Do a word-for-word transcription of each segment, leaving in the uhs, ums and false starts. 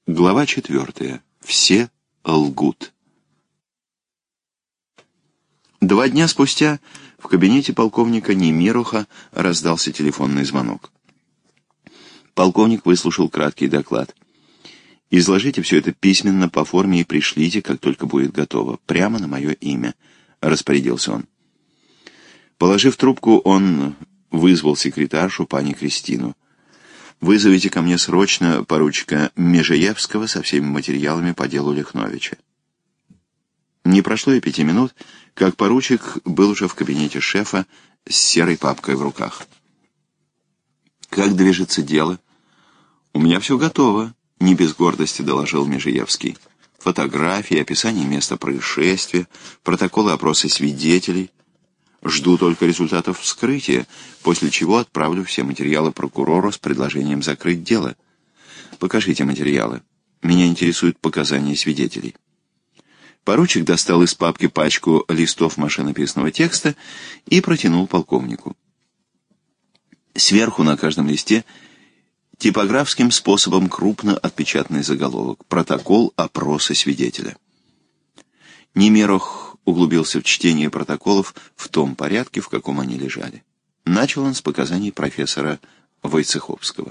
Глава четвертая. Все лгут. Два дня спустя в кабинете полковника Немируха раздался телефонный звонок. Полковник выслушал краткий доклад. «Изложите все это письменно по форме и пришлите, как только будет готово, прямо на мое имя», — распорядился он. Положив трубку, он вызвал секретаршу, пани Кристину. «Вызовите ко мне срочно поручика Межеевского со всеми материалами по делу Лихновича». Не прошло и пяти минут, как поручик был уже в кабинете шефа с серой папкой в руках. «Как движется дело?» «У меня все готово», — не без гордости доложил Межеевский. «Фотографии, описание места происшествия, протоколы опроса свидетелей. Жду только результатов вскрытия, после чего отправлю все материалы прокурору с предложением закрыть дело. Покажите материалы. Меня интересуют показания свидетелей». Поручик достал из папки пачку листов машинописного текста и протянул полковнику. Сверху на каждом листе типографским способом крупно отпечатанный заголовок «Протокол опроса свидетеля». Немирух углубился в чтение протоколов в том порядке, в каком они лежали. Начал он с показаний профессора Войцеховского.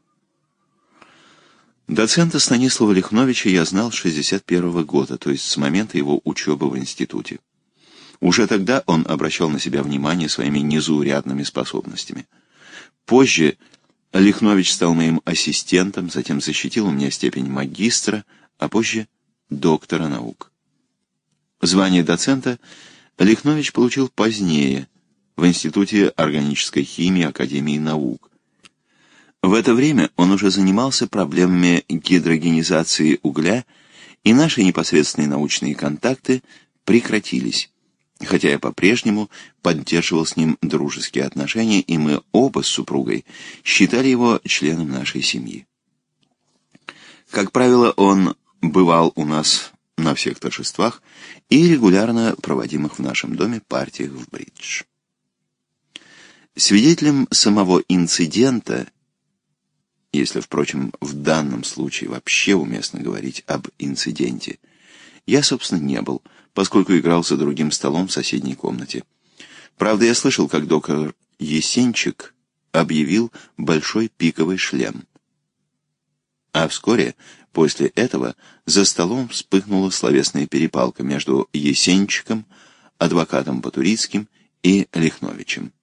Доцента Станислава Лихновича я знал с шестьдесят первого года, то есть с момента его учебы в институте. Уже тогда он обращал на себя внимание своими незаурядными способностями. Позже Лихнович стал моим ассистентом, затем защитил у меня степень магистра, а позже доктора наук. Звание доцента Лихнович получил позднее, в Институте органической химии Академии наук. В это время он уже занимался проблемами гидрогенизации угля, и наши непосредственные научные контакты прекратились, хотя я по-прежнему поддерживал с ним дружеские отношения, и мы оба с супругой считали его членом нашей семьи. Как правило, он бывал у нас на всех торжествах и регулярно проводимых в нашем доме партиях в бридж. Свидетелем самого инцидента, если, впрочем, в данном случае вообще уместно говорить об инциденте, я, собственно, не был, поскольку играл за другим столом в соседней комнате. Правда, я слышал, как доктор Есенчик объявил большой пиковый шлем. А вскоре после этого за столом вспыхнула словесная перепалка между Есенчиком, адвокатом Батурицким и Лихновичем.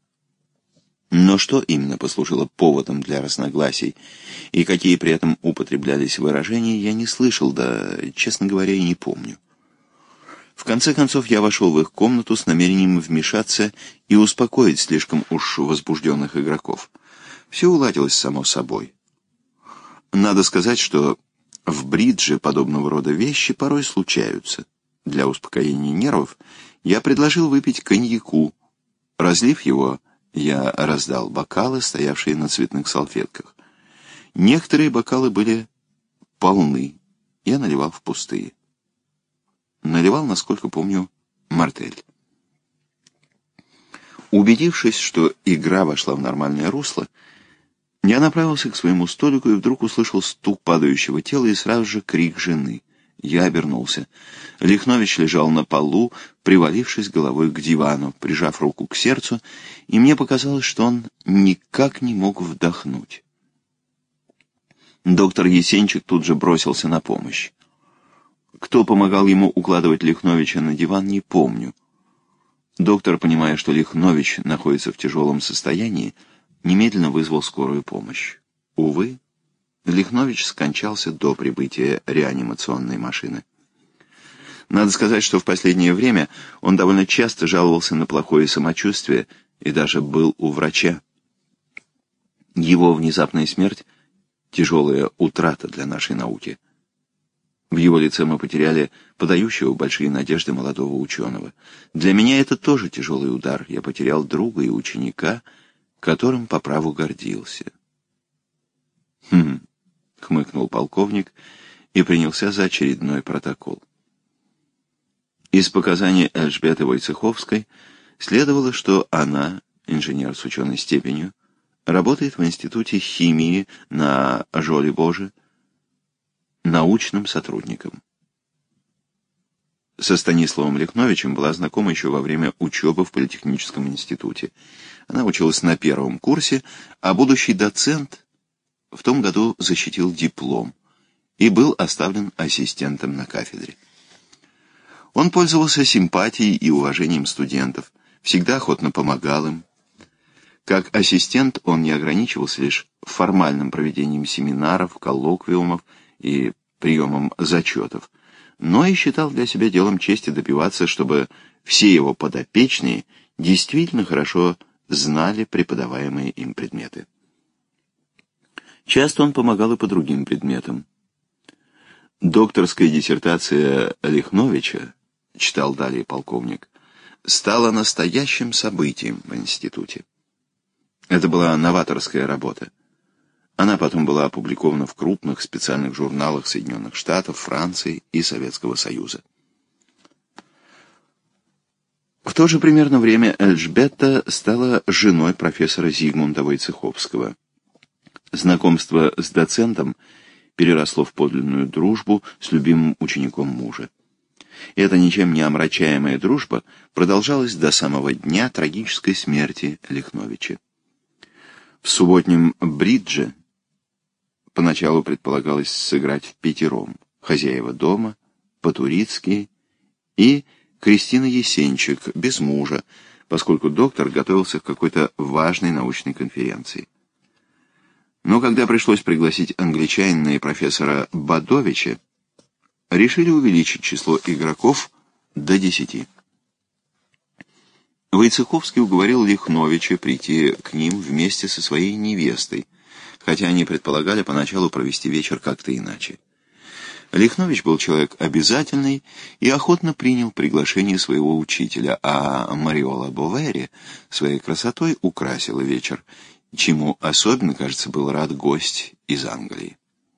Но что именно послужило поводом для разногласий, и какие при этом употреблялись выражения, я не слышал, да, честно говоря, и не помню. В конце концов, я вошел в их комнату с намерением вмешаться и успокоить слишком уж возбужденных игроков. Все уладилось само собой. Надо сказать, что в бридже подобного рода вещи порой случаются. Для успокоения нервов я предложил выпить коньяку. Разлив его, я раздал бокалы, стоявшие на цветных салфетках. Некоторые бокалы были полны, я наливал в пустые. Наливал, насколько помню, мартель. Убедившись, что игра вошла в нормальное русло, я направился к своему столику и вдруг услышал стук падающего тела и сразу же крик жены. Я обернулся. Лихнович лежал на полу, привалившись головой к дивану, прижав руку к сердцу, и мне показалось, что он никак не мог вдохнуть. Доктор Есенчик тут же бросился на помощь. Кто помогал ему укладывать Лихновича на диван, не помню. Доктор, понимая, что Лихнович находится в тяжелом состоянии, немедленно вызвал скорую помощь. Увы, Лихнович скончался до прибытия реанимационной машины. Надо сказать, что в последнее время он довольно часто жаловался на плохое самочувствие и даже был у врача. Его внезапная смерть — тяжелая утрата для нашей науки. В его лице мы потеряли подающего большие надежды молодого ученого. Для меня это тоже тяжелый удар. Я потерял друга и ученика, которым по праву гордился. Хм... — хмыкнул полковник и принялся за очередной протокол. Из показаний Эльжбеты Войцеховской следовало, что она, инженер с ученой степенью, работает в Институте химии на Жолибоже, научным сотрудником. Со Станиславом Лихновичем была знакома еще во время учебы в Политехническом институте. Она училась на первом курсе, а будущий доцент в том году защитил диплом и был оставлен ассистентом на кафедре. Он пользовался симпатией и уважением студентов, всегда охотно помогал им. Как ассистент он не ограничивался лишь формальным проведением семинаров, коллоквиумов и приемом зачетов, но и считал для себя делом чести добиваться, чтобы все его подопечные действительно хорошо знали преподаваемые им предметы. Часто он помогал и по другим предметам. Докторская диссертация Лихновича, читал далее полковник, стала настоящим событием в институте. Это была новаторская работа. Она потом была опубликована в крупных специальных журналах Соединенных Штатов, Франции и Советского Союза. В то же примерно время Эльжбета стала женой профессора Зигмунда Войцеховского. Знакомство с доцентом переросло в подлинную дружбу с любимым учеником мужа. И эта ничем не омрачаемая дружба продолжалась до самого дня трагической смерти Лихновича. В субботнем бридже поначалу предполагалось сыграть впятером: хозяева дома, Потурицкий и Кристина Есенчик, без мужа, поскольку доктор готовился к какой-то важной научной конференции. Но когда пришлось пригласить англичанина и профессора Бадовича, решили увеличить число игроков до десяти. Войцеховский уговорил Лихновича прийти к ним вместе со своей невестой, хотя они предполагали поначалу провести вечер как-то иначе. Лихнович был человек обязательный и охотно принял приглашение своего учителя, а Мариола Бовери своей красотой украсила вечер, чему особенно, кажется, был рад гость из Англии.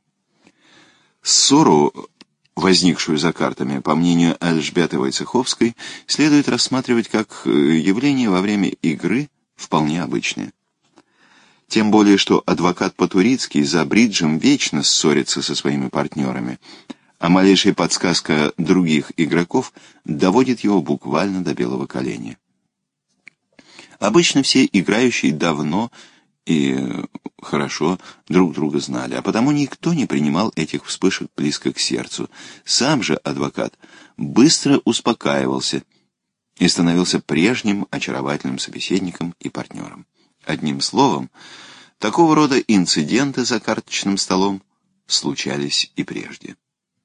Ссору, возникшую за картами, по мнению Эльжбеты Войцеховской, следует рассматривать как явление во время игры вполне обычное. Тем более, что адвокат Потурицкий за бриджем вечно ссорится со своими партнерами, а малейшая подсказка других игроков доводит его буквально до белого коленя. Обычно все играющие давно и хорошо друг друга знали, а потому никто не принимал этих вспышек близко к сердцу. Сам же адвокат быстро успокаивался и становился прежним очаровательным собеседником и партнером. Одним словом, такого рода инциденты за карточным столом случались и прежде.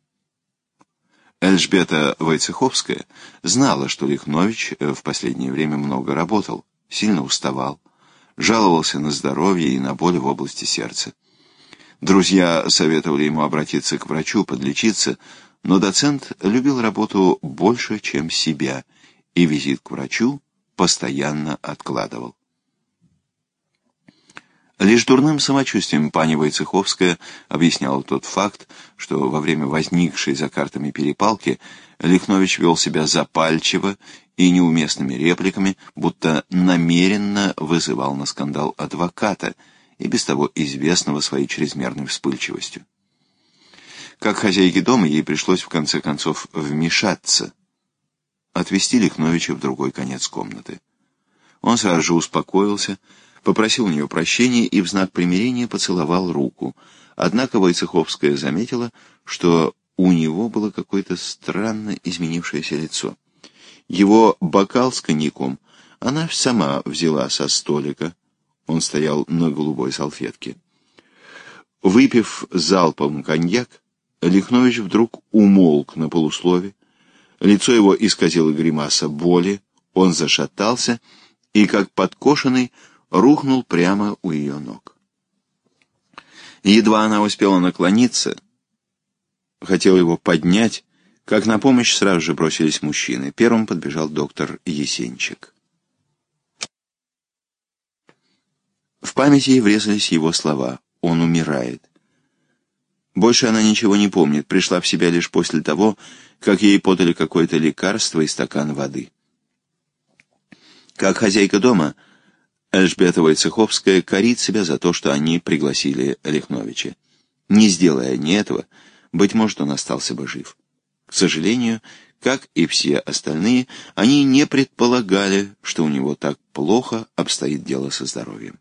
Эльжбета Войцеховская знала, что Лихнович в последнее время много работал, сильно уставал, жаловался на здоровье и на боли в области сердца. Друзья советовали ему обратиться к врачу, подлечиться, но доцент любил работу больше, чем себя, и визит к врачу постоянно откладывал. Лишь дурным самочувствием пани Войцеховская объясняла тот факт, что во время возникшей за картами перепалки Лихнович вел себя запальчиво и неуместными репликами, будто намеренно вызывал на скандал адвоката, и без того известного своей чрезмерной вспыльчивостью. Как хозяйке дома ей пришлось в конце концов вмешаться, отвести Лихновича в другой конец комнаты. Он сразу же успокоился, попросил у нее прощения и в знак примирения поцеловал руку. Однако Войцеховская заметила, что у него было какое-то странно изменившееся лицо. Его бокал с коньяком она сама взяла со столика, он стоял на голубой салфетке. Выпив залпом коньяк, Лихнович вдруг умолк на полуслове, лицо его исказило гримаса боли, он зашатался и, как подкошенный, рухнул прямо у ее ног. Едва она успела наклониться, хотела его поднять, как на помощь сразу же бросились мужчины. Первым подбежал доктор Есенчик. В памяти ей врезались его слова: «Он умирает». Больше она ничего не помнит, пришла в себя лишь после того, как ей подали какое-то лекарство и стакан воды. Как хозяйка дома, Эльжбета Войцеховская корит себя за то, что они пригласили Лихновича. Не сделая они этого, быть может, он остался бы жив. К сожалению, как и все остальные, они не предполагали, что у него так плохо обстоит дело со здоровьем.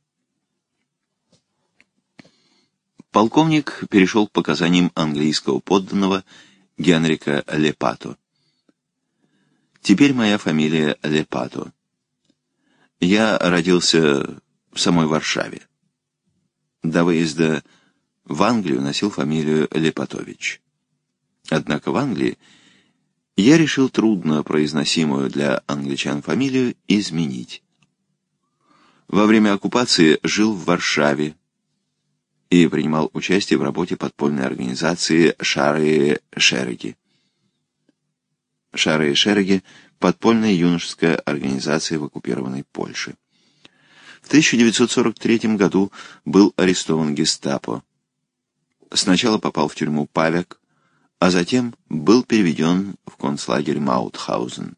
Полковник перешел к показаниям английского подданного Генрика Лепато. Теперь моя фамилия Лепато. Я родился в самой Варшаве. До выезда в Англию носил фамилию Лепатович. Однако в Англии я решил трудно произносимую для англичан фамилию изменить. Во время оккупации жил в Варшаве и принимал участие в работе подпольной организации «Шары Шереги». «Шары Шереги» — подпольная юношеская организация в оккупированной Польше. В тысяча девятьсот сорок третьем году был арестован гестапо. Сначала попал в тюрьму Павек, а затем был переведен в концлагерь Маутхаузен.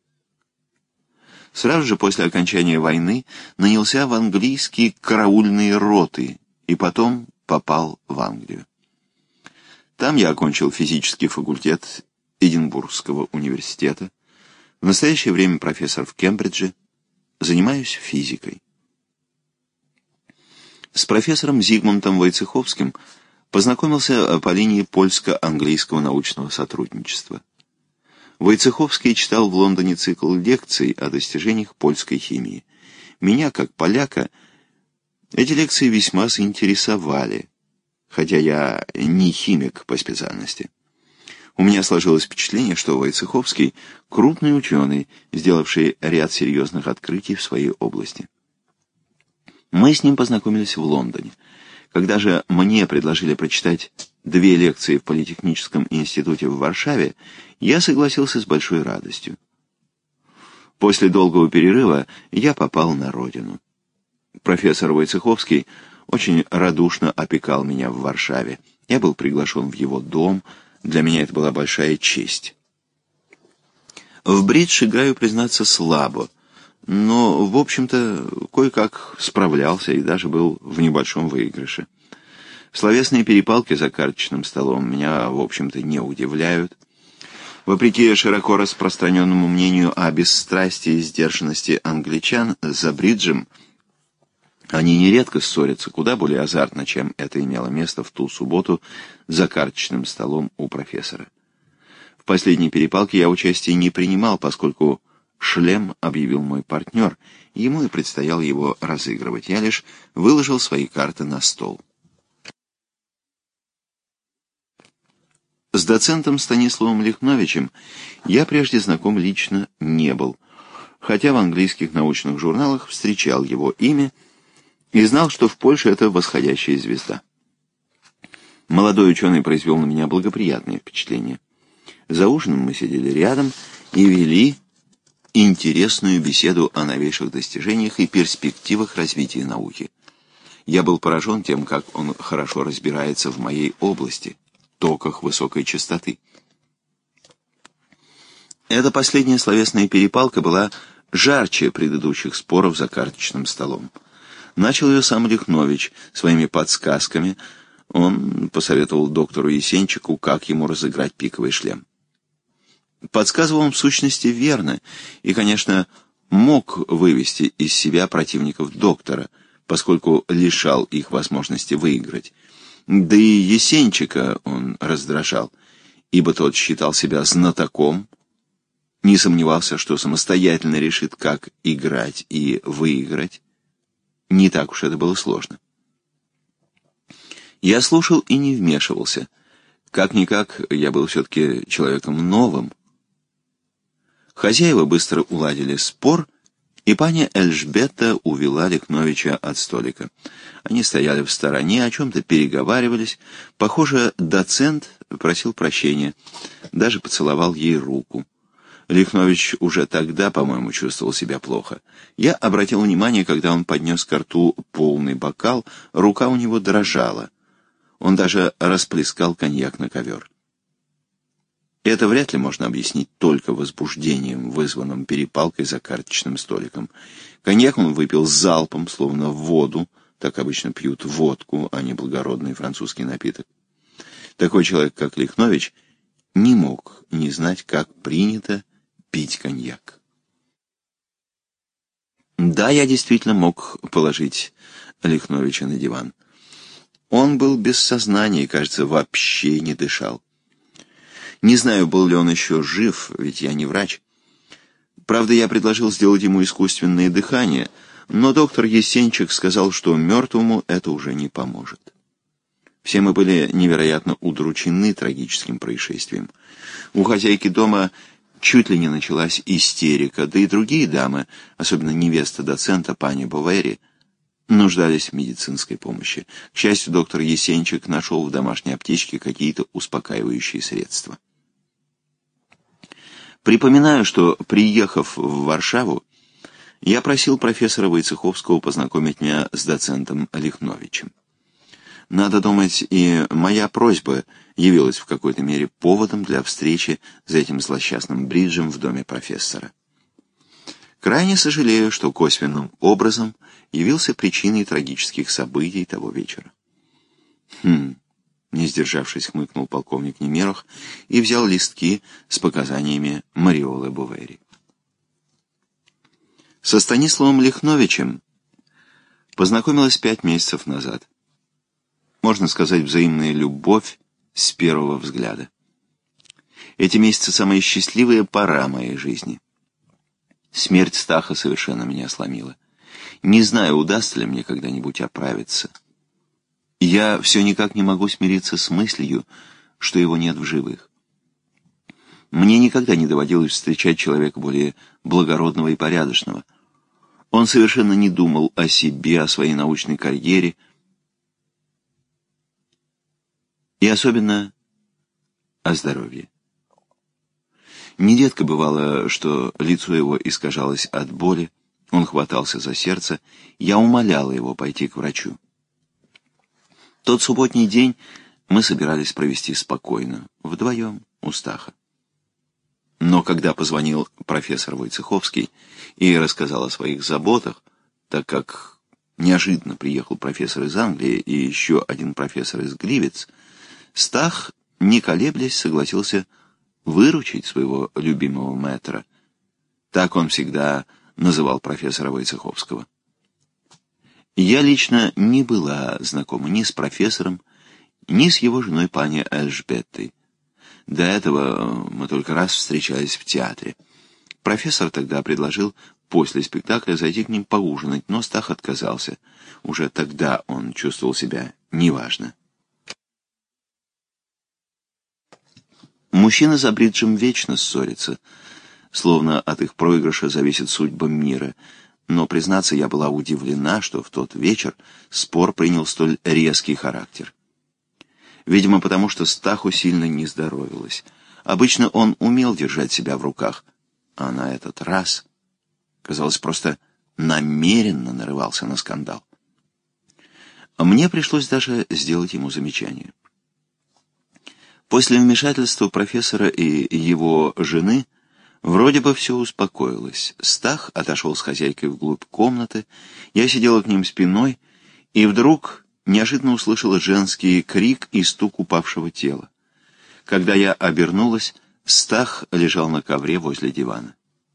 Сразу же после окончания войны нанялся в английские караульные роты и потом попал в Англию. Там я окончил физический факультет Эдинбургского университета. В настоящее время профессор в Кембридже. Занимаюсь физикой. С профессором Зигмунтом Войцеховским познакомился по линии польско-английского научного сотрудничества. Войцеховский читал в Лондоне цикл лекций о достижениях польской химии. Меня, как поляка, эти лекции весьма заинтересовали, хотя я не химик по специальности. У меня сложилось впечатление, что Войцеховский — крупный ученый, сделавший ряд серьезных открытий в своей области. Мы с ним познакомились в Лондоне. Когда же мне предложили прочитать две лекции в Политехническом институте в Варшаве, я согласился с большой радостью. После долгого перерыва я попал на родину. Профессор Войцеховский очень радушно опекал меня в Варшаве. Я был приглашен в его дом. Для меня это была большая честь. В бридж играю, признаться, слабо, но, в общем-то, кое-как справлялся и даже был в небольшом выигрыше. Словесные перепалки за карточным столом меня, в общем-то, не удивляют. Вопреки широко распространенному мнению о бесстрастии и сдержанности англичан, за бриджем они нередко ссорятся куда более азартно, чем это имело место в ту субботу за карточным столом у профессора. В последней перепалке я участия не принимал, поскольку шлем объявил мой партнер, ему и предстояло его разыгрывать. Я лишь выложил свои карты на стол. С доцентом Станиславом Лихновичем я прежде знаком лично не был, хотя в английских научных журналах встречал его имя и знал, что в Польше это восходящая звезда. Молодой ученый произвел на меня благоприятное впечатление. За ужином мы сидели рядом и вели интересную беседу о новейших достижениях и перспективах развития науки. Я был поражен тем, как он хорошо разбирается в моей области, токах высокой частоты. Эта последняя словесная перепалка была жарче предыдущих споров за карточным столом. Начал ее сам Лихнович своими подсказками. Он посоветовал доктору Есенчику, как ему разыграть пиковый шлем. Подсказывал он в сущности верно и, конечно, мог вывести из себя противников доктора, поскольку лишал их возможности выиграть. Да и Есенчика он раздражал, ибо тот считал себя знатоком, не сомневался, что самостоятельно решит, как играть и выиграть. Не так уж это было сложно. Я слушал и не вмешивался. Как-никак, я был все-таки человеком новым. Хозяева быстро уладили спор, и паня Эльжбета увела Лихновича от столика. Они стояли в стороне, о чем-то переговаривались. Похоже, доцент просил прощения, даже поцеловал ей руку. Лихнович уже тогда, по-моему, чувствовал себя плохо. Я обратил внимание, когда он поднес ко рту полный бокал, рука у него дрожала. Он даже расплескал коньяк на ковер. Это вряд ли можно объяснить только возбуждением, вызванным перепалкой за карточным столиком. Коньяк он выпил залпом, словно воду, так обычно пьют водку, а не благородный французский напиток. Такой человек, как Лихнович, не мог не знать, как принято пить коньяк. Да, я действительно мог положить Лихновича на диван. Он был без сознания и, кажется, вообще не дышал. Не знаю, был ли он еще жив, ведь я не врач. Правда, я предложил сделать ему искусственное дыхание, но доктор Есенчик сказал, что мертвому это уже не поможет. Все мы были невероятно удручены трагическим происшествием. У хозяйки дома чуть ли не началась истерика, да и другие дамы, особенно невеста доцента пани Бовери, нуждались в медицинской помощи. К счастью, доктор Есенчик нашел в домашней аптечке какие-то успокаивающие средства. Припоминаю, что, приехав в Варшаву, я просил профессора Войцеховского познакомить меня с доцентом Лихновичем. Надо думать, и моя просьба явилась в какой-то мере поводом для встречи за этим злосчастным бриджем в доме профессора. Крайне сожалею, что косвенным образом явился причиной трагических событий того вечера. Хм, не сдержавшись, хмыкнул полковник Немерох и взял листки с показаниями Мариолы Бовери. Со Станиславом Лихновичем познакомилась пять месяцев назад. Можно сказать, взаимная любовь с первого взгляда. Эти месяцы самая счастливая пора моей жизни. Смерть Стаха совершенно меня сломила. Не знаю, удастся ли мне когда-нибудь оправиться. Я все никак не могу смириться с мыслью, что его нет в живых. Мне никогда не доводилось встречать человека более благородного и порядочного. Он совершенно не думал о себе, о своей научной карьере, и особенно о здоровье. Нередко бывало, что лицо его искажалось от боли, он хватался за сердце, я умоляла его пойти к врачу. Тот субботний день мы собирались провести спокойно, вдвоем у Стаха. Но когда позвонил профессор Войцеховский и рассказал о своих заботах, так как неожиданно приехал профессор из Англии и еще один профессор из Гливиц, Стах, не колеблясь, согласился выручить своего любимого мэтра. Так он всегда называл профессора Войцеховского. Я лично не была знакома ни с профессором, ни с его женой пани Эльжбеттой. До этого мы только раз встречались в театре. Профессор тогда предложил после спектакля зайти к ним поужинать, но Стах отказался. Уже тогда он чувствовал себя неважно. Мужчины за бриджем вечно ссорятся, словно от их проигрыша зависит судьба мира. Но, признаться, я была удивлена, что в тот вечер спор принял столь резкий характер. Видимо, потому что Стаху сильно не здоровилось. Обычно он умел держать себя в руках, а на этот раз, казалось, просто намеренно нарывался на скандал. Мне пришлось даже сделать ему замечание. После вмешательства профессора и его жены вроде бы все успокоилось. Стах отошел с хозяйкой вглубь комнаты, я сидела к ним спиной, и вдруг неожиданно услышала женский крик и стук упавшего тела. Когда я обернулась, Стах лежал на ковре возле дивана.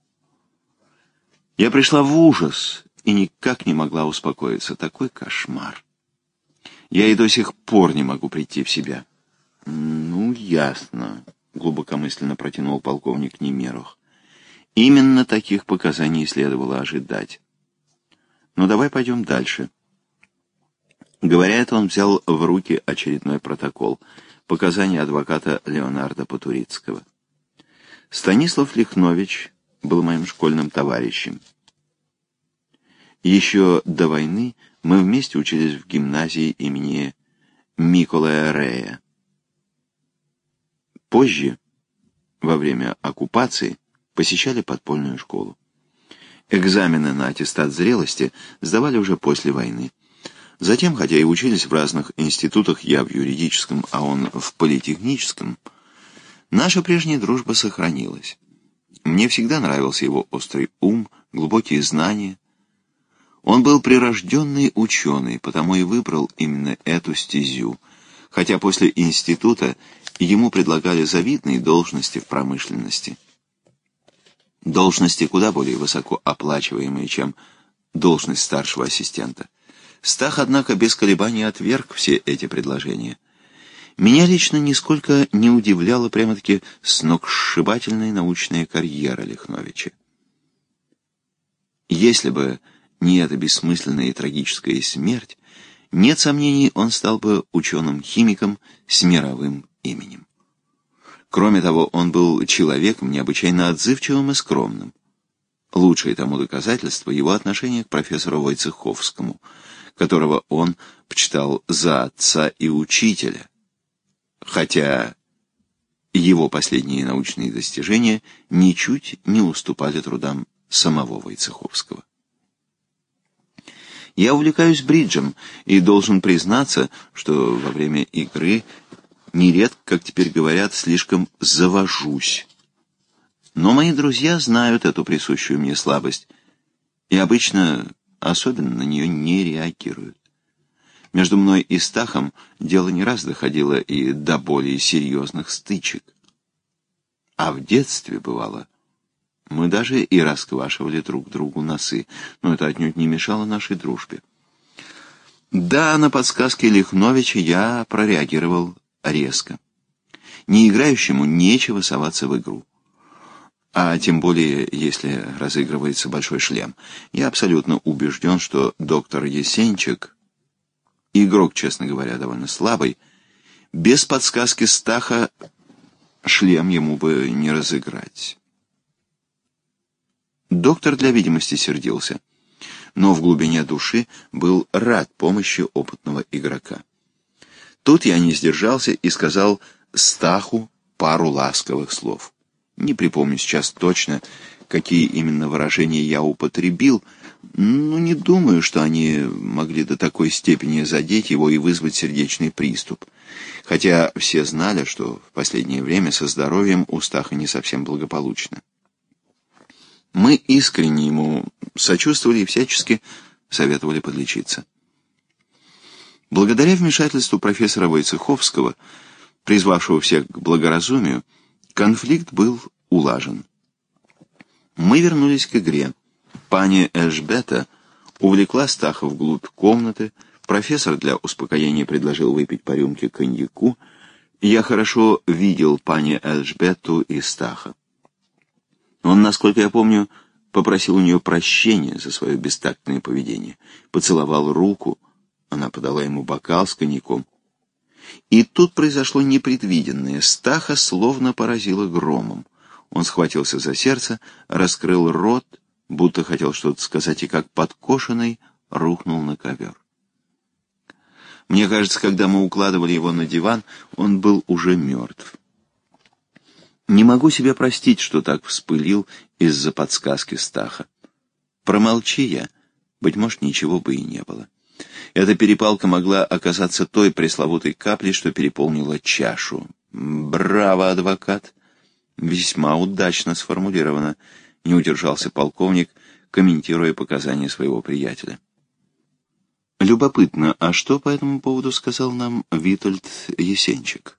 Я пришла в ужас и никак не могла успокоиться. Такой кошмар. Я и до сих пор не могу прийти в себя. «Ну, ясно», — глубокомысленно протянул полковник Немерох. «Именно таких показаний следовало ожидать. Но давай пойдем дальше». Говоря это, он взял в руки очередной протокол, показания адвоката Леонарда Потурицкого. Станислав Лихнович был моим школьным товарищем. Еще до войны мы вместе учились в гимназии имени Миколая Рея. Позже, во время оккупации, посещали подпольную школу. Экзамены на аттестат зрелости сдавали уже после войны. Затем, хотя и учились в разных институтах, я в юридическом, а он в политехническом, наша прежняя дружба сохранилась. Мне всегда нравился его острый ум, глубокие знания. Он был прирожденный ученый, потому и выбрал именно эту стезю, хотя после института ему предлагали завидные должности в промышленности. Должности куда более высоко оплачиваемые, чем должность старшего ассистента. Стах, однако, без колебаний отверг все эти предложения. Меня лично нисколько не удивляла прямо-таки сногсшибательная научная карьера Лихновича. Если бы не эта бессмысленная и трагическая смерть, нет сомнений, он стал бы ученым-химиком с мировым именем. Кроме того, он был человеком необычайно отзывчивым и скромным. Лучшее тому доказательство — его отношение к профессору Войцеховскому, которого он почитал за отца и учителя, хотя его последние научные достижения ничуть не уступали трудам самого Войцеховского. Я увлекаюсь бриджем и должен признаться, что во время игры нередко, как теперь говорят, слишком завожусь. Но мои друзья знают эту присущую мне слабость и обычно особенно на нее не реагируют. Между мной и Стахом дело не раз доходило и до более серьезных стычек. А в детстве, бывало, мы даже и расквашивали друг другу носы, но это отнюдь не мешало нашей дружбе. Да, на подсказки Лихновича я прореагировал резко. Неиграющему нечего соваться в игру. А тем более, если разыгрывается большой шлем. Я абсолютно убежден, что доктор Есенчик, игрок, честно говоря, довольно слабый, без подсказки Стаха шлем ему бы не разыграть. Доктор для видимости сердился, но в глубине души был рад помощи опытного игрока. Тут я не сдержался и сказал Стаху пару ласковых слов. Не припомню сейчас точно, какие именно выражения я употребил, но не думаю, что они могли до такой степени задеть его и вызвать сердечный приступ. Хотя все знали, что в последнее время со здоровьем у Стаха не совсем благополучно. Мы искренне ему сочувствовали и всячески советовали подлечиться. Благодаря вмешательству профессора Войцеховского, призвавшего всех к благоразумию, конфликт был улажен. Мы вернулись к игре. Пани Эльжбета увлекла Стаха вглубь комнаты, профессор для успокоения предложил выпить по рюмке коньяку. Я хорошо видел пани Эльжбету и Стаха. Он, насколько я помню, попросил у нее прощения за свое бестактное поведение, поцеловал руку, она подала ему бокал с коньяком. И тут произошло непредвиденное. Стаха словно поразило громом. Он схватился за сердце, раскрыл рот, будто хотел что-то сказать, и как подкошенный рухнул на ковер. Мне кажется, когда мы укладывали его на диван, он был уже мертв. Не могу себе простить, что так вспылил из-за подсказки Стаха. Промолчи я, быть может, ничего бы и не было. Эта перепалка могла оказаться той пресловутой каплей, что переполнила чашу. Браво, адвокат! Весьма удачно сформулировано, не удержался полковник, комментируя показания своего приятеля. Любопытно, а что по этому поводу сказал нам Витольд Есенчик?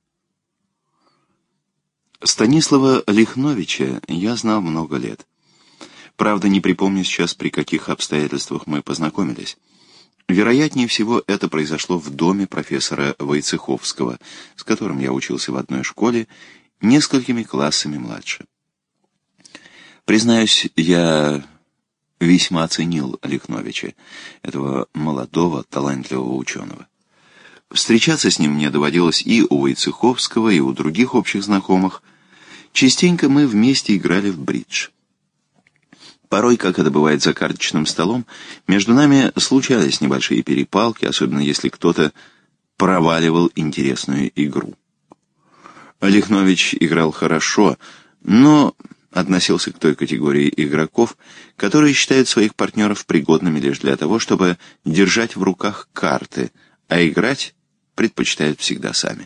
Станислава Лихновича я знал много лет. Правда, не припомню сейчас, при каких обстоятельствах мы познакомились. Вероятнее всего, это произошло в доме профессора Войцеховского, с которым я учился в одной школе, несколькими классами младше. Признаюсь, я весьма оценил Лихновича, этого молодого, талантливого ученого. Встречаться с ним мне доводилось и у Войцеховского, и у других общих знакомых. Частенько мы вместе играли в бридж. Порой, как это бывает за карточным столом, между нами случались небольшие перепалки, особенно если кто-то проваливал интересную игру. Лихнович играл хорошо, но относился к той категории игроков, которые считают своих партнеров пригодными лишь для того, чтобы держать в руках карты, а играть предпочитают всегда сами.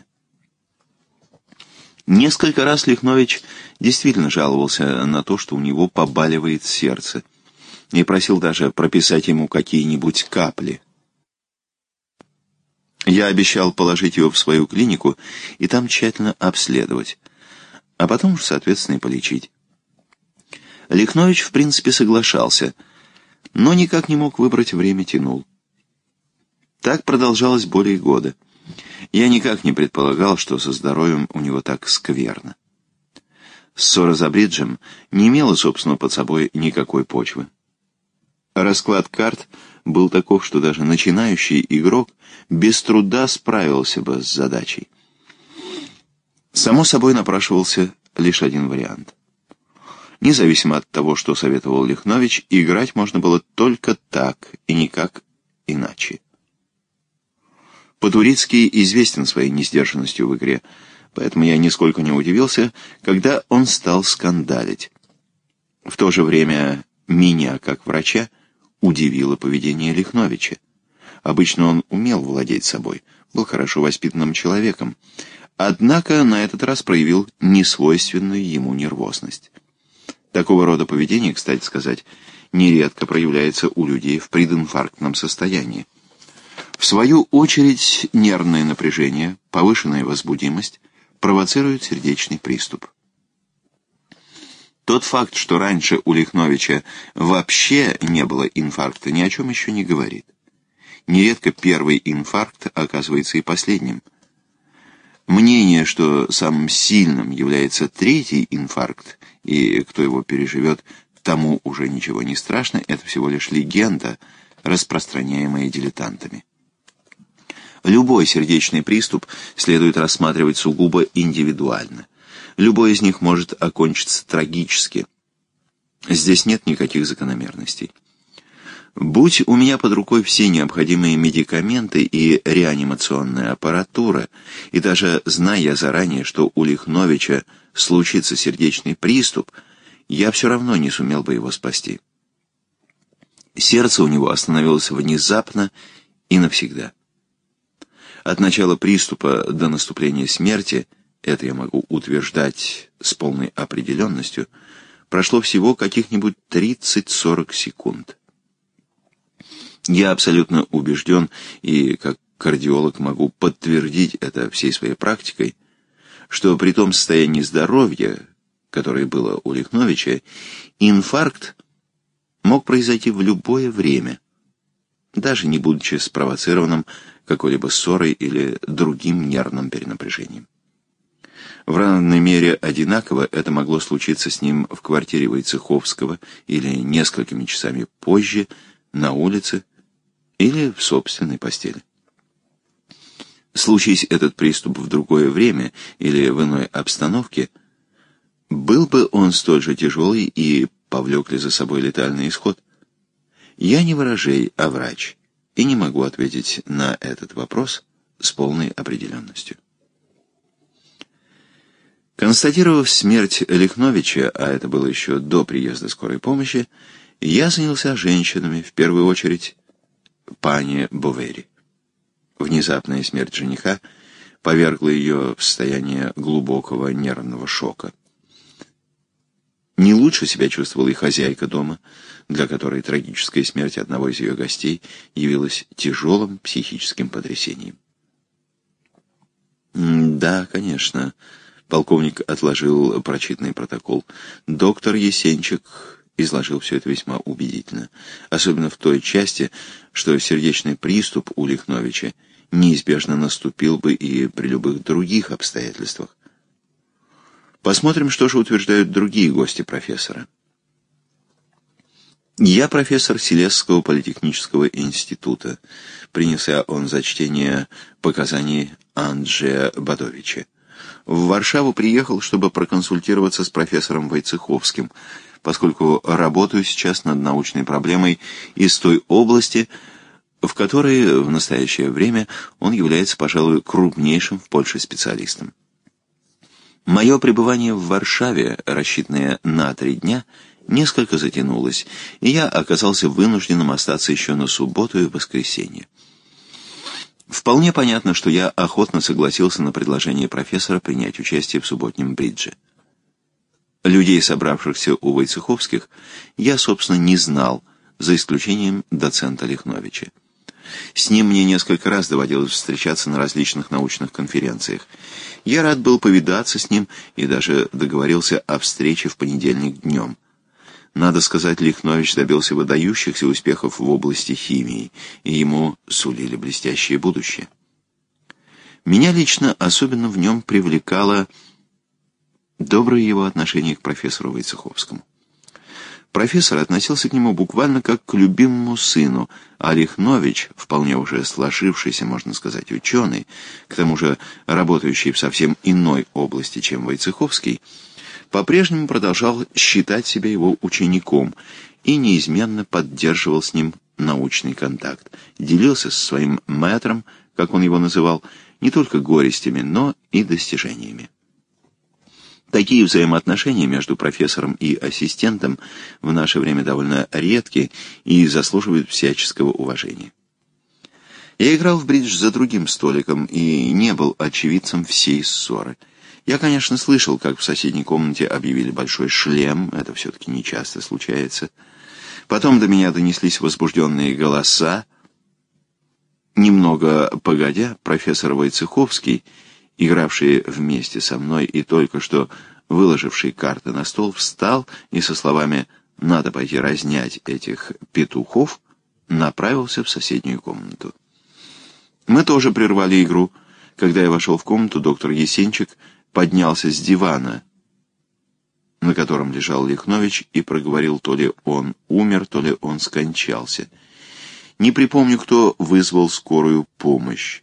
Несколько раз Лихнович действительно жаловался на то, что у него побаливает сердце, и просил даже прописать ему какие-нибудь капли. Я обещал положить его в свою клинику и там тщательно обследовать, а потом уж, соответственно, и полечить. Лихнович, в принципе, соглашался, но никак не мог выбрать время, тянул. Так продолжалось более года. Я никак не предполагал, что со здоровьем у него так скверно. Ссора за бриджем не имела, собственно, под собой никакой почвы. Расклад карт был таков, что даже начинающий игрок без труда справился бы с задачей. Само собой напрашивался лишь один вариант. Независимо от того, что советовал Лихнович, играть можно было только так и никак иначе. Потурицкий известен своей несдержанностью в игре, поэтому я нисколько не удивился, когда он стал скандалить. В то же время меня, как врача, удивило поведение Лихновича. Обычно он умел владеть собой, был хорошо воспитанным человеком, однако на этот раз проявил несвойственную ему нервозность. Такого рода поведение, кстати сказать, нередко проявляется у людей в прединфарктном состоянии. В свою очередь, нервное напряжение, повышенная возбудимость провоцируют сердечный приступ. Тот факт, что раньше у Лихновича вообще не было инфаркта, ни о чем еще не говорит. Нередко первый инфаркт оказывается и последним. Мнение, что самым сильным является третий инфаркт, и кто его переживет, тому уже ничего не страшно, это всего лишь легенда, распространяемая дилетантами. Любой сердечный приступ следует рассматривать сугубо индивидуально. Любой из них может окончиться трагически. Здесь нет никаких закономерностей. Будь у меня под рукой все необходимые медикаменты и реанимационная аппаратура, и даже зная заранее, что у Лихновича случится сердечный приступ, я все равно не сумел бы его спасти. Сердце у него остановилось внезапно и навсегда. От начала приступа до наступления смерти, это я могу утверждать с полной определенностью, прошло всего каких-нибудь тридцать-сорок секунд. Я абсолютно убежден, и как кардиолог могу подтвердить это всей своей практикой, что при том состоянии здоровья, которое было у Лихновича, инфаркт мог произойти в любое время, даже не будучи спровоцированным какой-либо ссорой или другим нервным перенапряжением. В равной мере одинаково это могло случиться с ним в квартире Войцеховского или несколькими часами позже на улице или в собственной постели. Случись этот приступ в другое время или в иной обстановке, был бы он столь же тяжелый и повлек ли за собой летальный исход? Я не ворожей, а врач, и не могу ответить на этот вопрос с полной определенностью. Констатировав смерть Лихновича, а это было еще до приезда скорой помощи, я занялся женщинами, в первую очередь пани Бовери. Внезапная смерть жениха повергла ее в состояние глубокого нервного шока. Не лучше себя чувствовала и хозяйка дома, для которой трагическая смерть одного из ее гостей явилась тяжелым психическим потрясением. «Да, конечно», — полковник отложил прочитанный протокол. «Доктор Есенчик изложил все это весьма убедительно, особенно в той части, что сердечный приступ у Лихновича неизбежно наступил бы и при любых других обстоятельствах. Посмотрим, что же утверждают другие гости профессора. Я профессор Силезского политехнического института. Принялся он за чтение показаний Анджея Бадовича. В Варшаву приехал, чтобы проконсультироваться с профессором Войцеховским, поскольку работаю сейчас над научной проблемой из той области, в которой в настоящее время он является, пожалуй, крупнейшим в Польше специалистом. Мое пребывание в Варшаве, рассчитанное на три дня, несколько затянулось, и я оказался вынужденным остаться еще на субботу и воскресенье. Вполне понятно, что я охотно согласился на предложение профессора принять участие в субботнем бридже. Людей, собравшихся у Войцеховских, я, собственно, не знал, за исключением доцента Лихновича. С ним мне несколько раз доводилось встречаться на различных научных конференциях. Я рад был повидаться с ним и даже договорился о встрече в понедельник днем. Надо сказать, Лихнович добился выдающихся успехов в области химии, и ему сулили блестящее будущее. Меня лично особенно в нем привлекало доброе его отношение к профессору Войцеховскому. Профессор относился к нему буквально как к любимому сыну, а Лихнович, вполне уже сложившийся, можно сказать, ученый, к тому же работающий в совсем иной области, чем Войцеховский, по-прежнему продолжал считать себя его учеником и неизменно поддерживал с ним научный контакт, делился со своим мэтром, как он его называл, не только горестями, но и достижениями. Такие взаимоотношения между профессором и ассистентом в наше время довольно редки и заслуживают всяческого уважения. Я играл в бридж за другим столиком и не был очевидцем всей ссоры. Я, конечно, слышал, как в соседней комнате объявили большой шлем, это все-таки нечасто случается. Потом до меня донеслись возбужденные голоса. Немного погодя, профессор Войцеховский, игравший вместе со мной и только что выложивший карты на стол, встал и со словами «надо пойти разнять этих петухов» направился в соседнюю комнату. Мы тоже прервали игру. Когда я вошел в комнату, доктор Есенчик поднялся с дивана, на котором лежал Лихнович, и проговорил, то ли он умер, то ли он скончался. Не припомню, кто вызвал скорую помощь.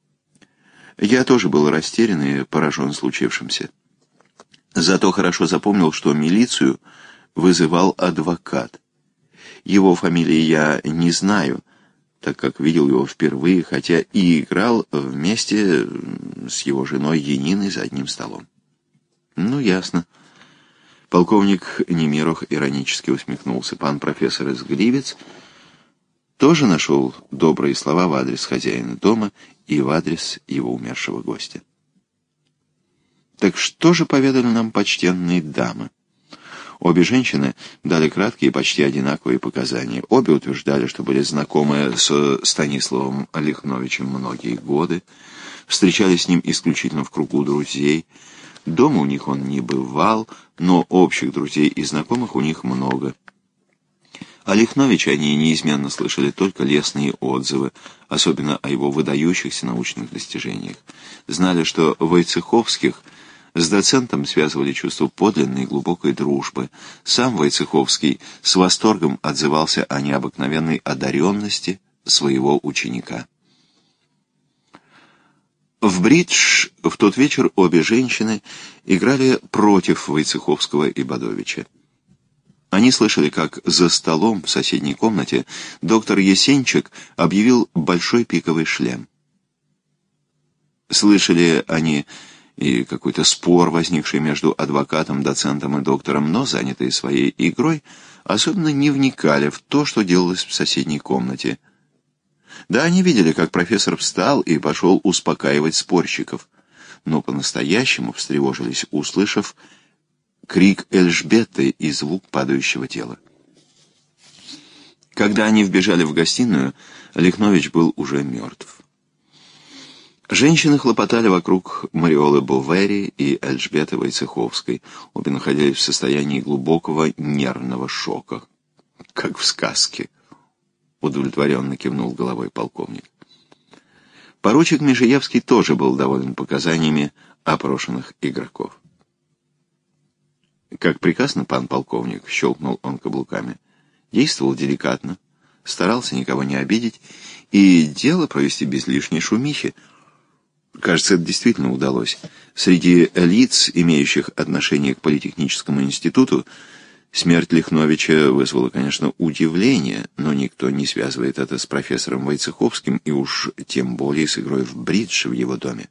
Я тоже был растерян и поражен случившимся. Зато хорошо запомнил, что милицию вызывал адвокат. Его фамилии я не знаю, так как видел его впервые, хотя и играл вместе с его женой Яниной за одним столом. Ну, ясно. Полковник Немиров иронически усмехнулся. Пан профессор из Гривец тоже нашел добрые слова в адрес хозяина дома и в адрес его умершего гостя. Так что же поведали нам почтенные дамы? Обе женщины дали краткие и почти одинаковые показания. Обе утверждали, что были знакомы с Станиславом Лихновичем многие годы, встречались с ним исключительно в кругу друзей. Дома у них он не бывал, но общих друзей и знакомых у них много. О Лихновиче они неизменно слышали только лестные отзывы, особенно о его выдающихся научных достижениях. Знали, что Войцеховских с доцентом связывали чувство подлинной и глубокой дружбы. Сам Войцеховский с восторгом отзывался о необыкновенной одаренности своего ученика. В бридж в тот вечер обе женщины играли против Войцеховского и Бадовича. Они слышали, как за столом в соседней комнате доктор Есенчик объявил большой пиковый шлем. Слышали они и какой-то спор, возникший между адвокатом, доцентом и доктором, но, занятые своей игрой, особенно не вникали в то, что делалось в соседней комнате. Да, они видели, как профессор встал и пошел успокаивать спорщиков, но по-настоящему встревожились, услышав крик Эльжбеты и звук падающего тела. Когда они вбежали в гостиную, Лихнович был уже мертв. Женщины хлопотали вокруг Мариолы Бовери и Эльжбеты Войцеховской. Обе находились в состоянии глубокого нервного шока. «Как в сказке», — удовлетворенно кивнул головой полковник. Поручик Межиевский тоже был доволен показаниями опрошенных игроков. «Как приказано, пан полковник», — щелкнул он каблуками. Действовал деликатно, старался никого не обидеть и дело провести без лишней шумихи. Кажется, это действительно удалось. Среди лиц, имеющих отношение к политехническому институту, смерть Лихновича вызвала, конечно, удивление, но никто не связывает это с профессором Войцеховским и уж тем более с игрой в бридж в его доме.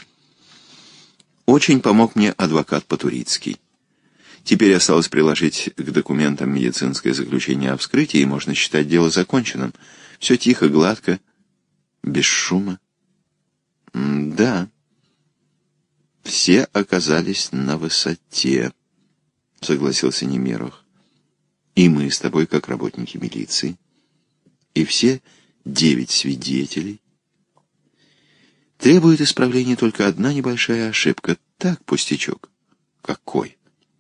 Очень помог мне адвокат Потурицкий. Теперь осталось приложить к документам медицинское заключение о вскрытии, и можно считать дело законченным. Все тихо, гладко, без шума. Да, все оказались на высоте, согласился Немиров. И мы с тобой, как работники милиции. И все девять свидетелей. Требует исправления только одна небольшая ошибка. Так, пустячок. Какой?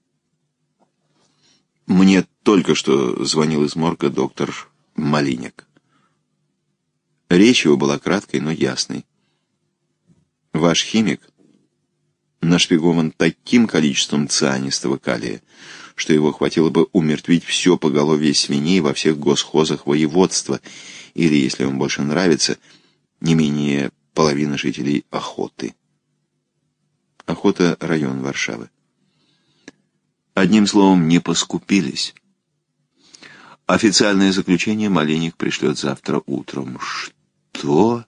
Мне только что звонил из морга доктор Малиняк. Речь его была краткой, но ясной. Ваш химик нашпигован таким количеством цианистого калия, что его хватило бы умертвить все поголовье свиней во всех госхозах воеводства, или, если вам больше нравится, не менее половины жителей Охоты. Охота — район Варшавы. Одним словом, не поскупились. Официальное заключение Малиняк пришлет завтра утром. Что?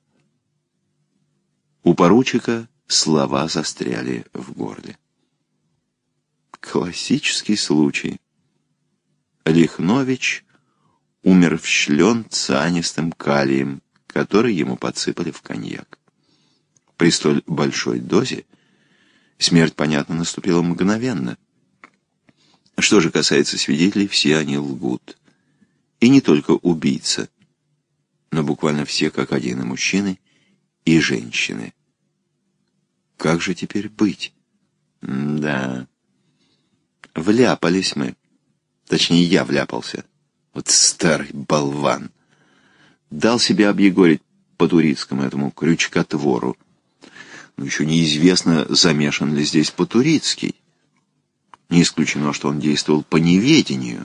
У поручика слова застряли в горле. Классический случай. Лихнович умерщвлен цианистым калием, который ему подсыпали в коньяк. При столь большой дозе смерть, понятно, наступила мгновенно. Что же касается свидетелей, все они лгут. И не только убийца, но буквально все как один, и мужчины, и женщины. Как же теперь быть? Да, вляпались мы. Точнее, я вляпался. Вот старый болван. Дал себя объегорить по-турицкому этому крючкотвору. Но еще неизвестно, замешан ли здесь по-турицкий. Не исключено, что он действовал по неведению.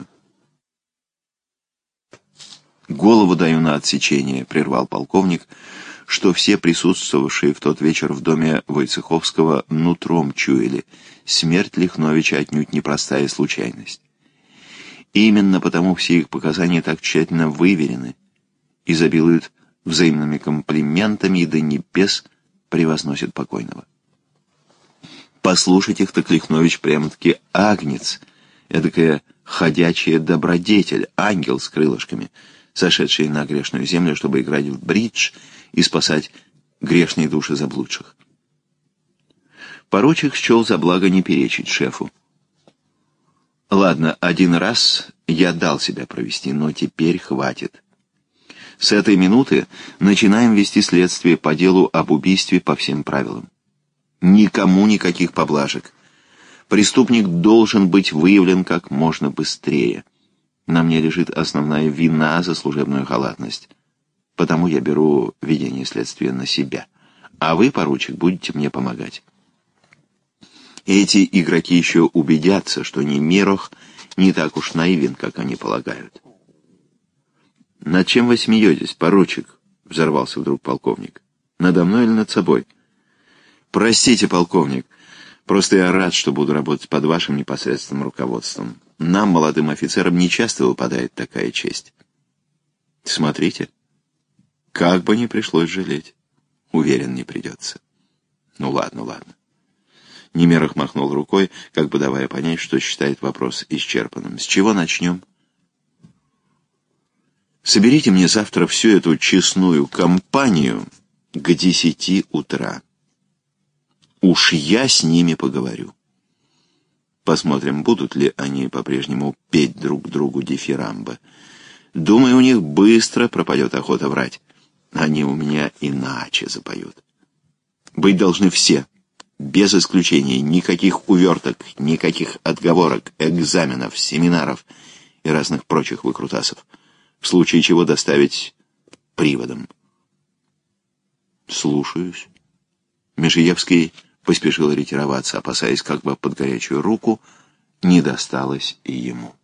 «Голову даю на отсечение», — прервал полковник, что все присутствовавшие в тот вечер в доме Войцеховского нутром чуяли. Смерть Лихновича отнюдь непростая случайность. Именно потому все их показания так тщательно выверены, изобилуют взаимными комплиментами и до небес превозносят покойного. Послушать их, так Лихнович прямо-таки агнец, эдакая ходячая добродетель, ангел с крылышками, сошедший на грешную землю, чтобы играть в бридж и спасать грешные души заблудших. Поручик счел за благо не перечить шефу. Ладно, один раз я дал себя провести, но теперь хватит. С этой минуты начинаем вести следствие по делу об убийстве по всем правилам. Никому никаких поблажек. Преступник должен быть выявлен как можно быстрее. На мне лежит основная вина за служебную халатность. Потому я беру ведение следствия на себя. А вы, поручик, будете мне помогать. Эти игроки еще убедятся, что Немирох не так уж наивен, как они полагают. «Над чем вы смеетесь, поручик?» — взорвался вдруг полковник. «Надо мной или над собой?» «Простите, полковник, просто я рад, что буду работать под вашим непосредственным руководством. Нам, молодым офицерам, нечасто выпадает такая честь». «Смотрите, как бы ни пришлось жалеть. Уверен, не придется». «Ну ладно, ладно». Немирох махнул рукой, как бы давая понять, что считает вопрос исчерпанным. «С чего начнем?» «Соберите мне завтра всю эту честную компанию к десяти утра. Уж я с ними поговорю. Посмотрим, будут ли они по-прежнему петь друг другу дифирамбы. Думаю, у них быстро пропадет охота врать. Они у меня иначе запоют. Быть должны все, без исключения, никаких уверток, никаких отговорок, экзаменов, семинаров и разных прочих выкрутасов. В случае чего доставить приводом». «Слушаюсь». Межиевский поспешил ретироваться, опасаясь, как бы под горячую руку не досталось и ему.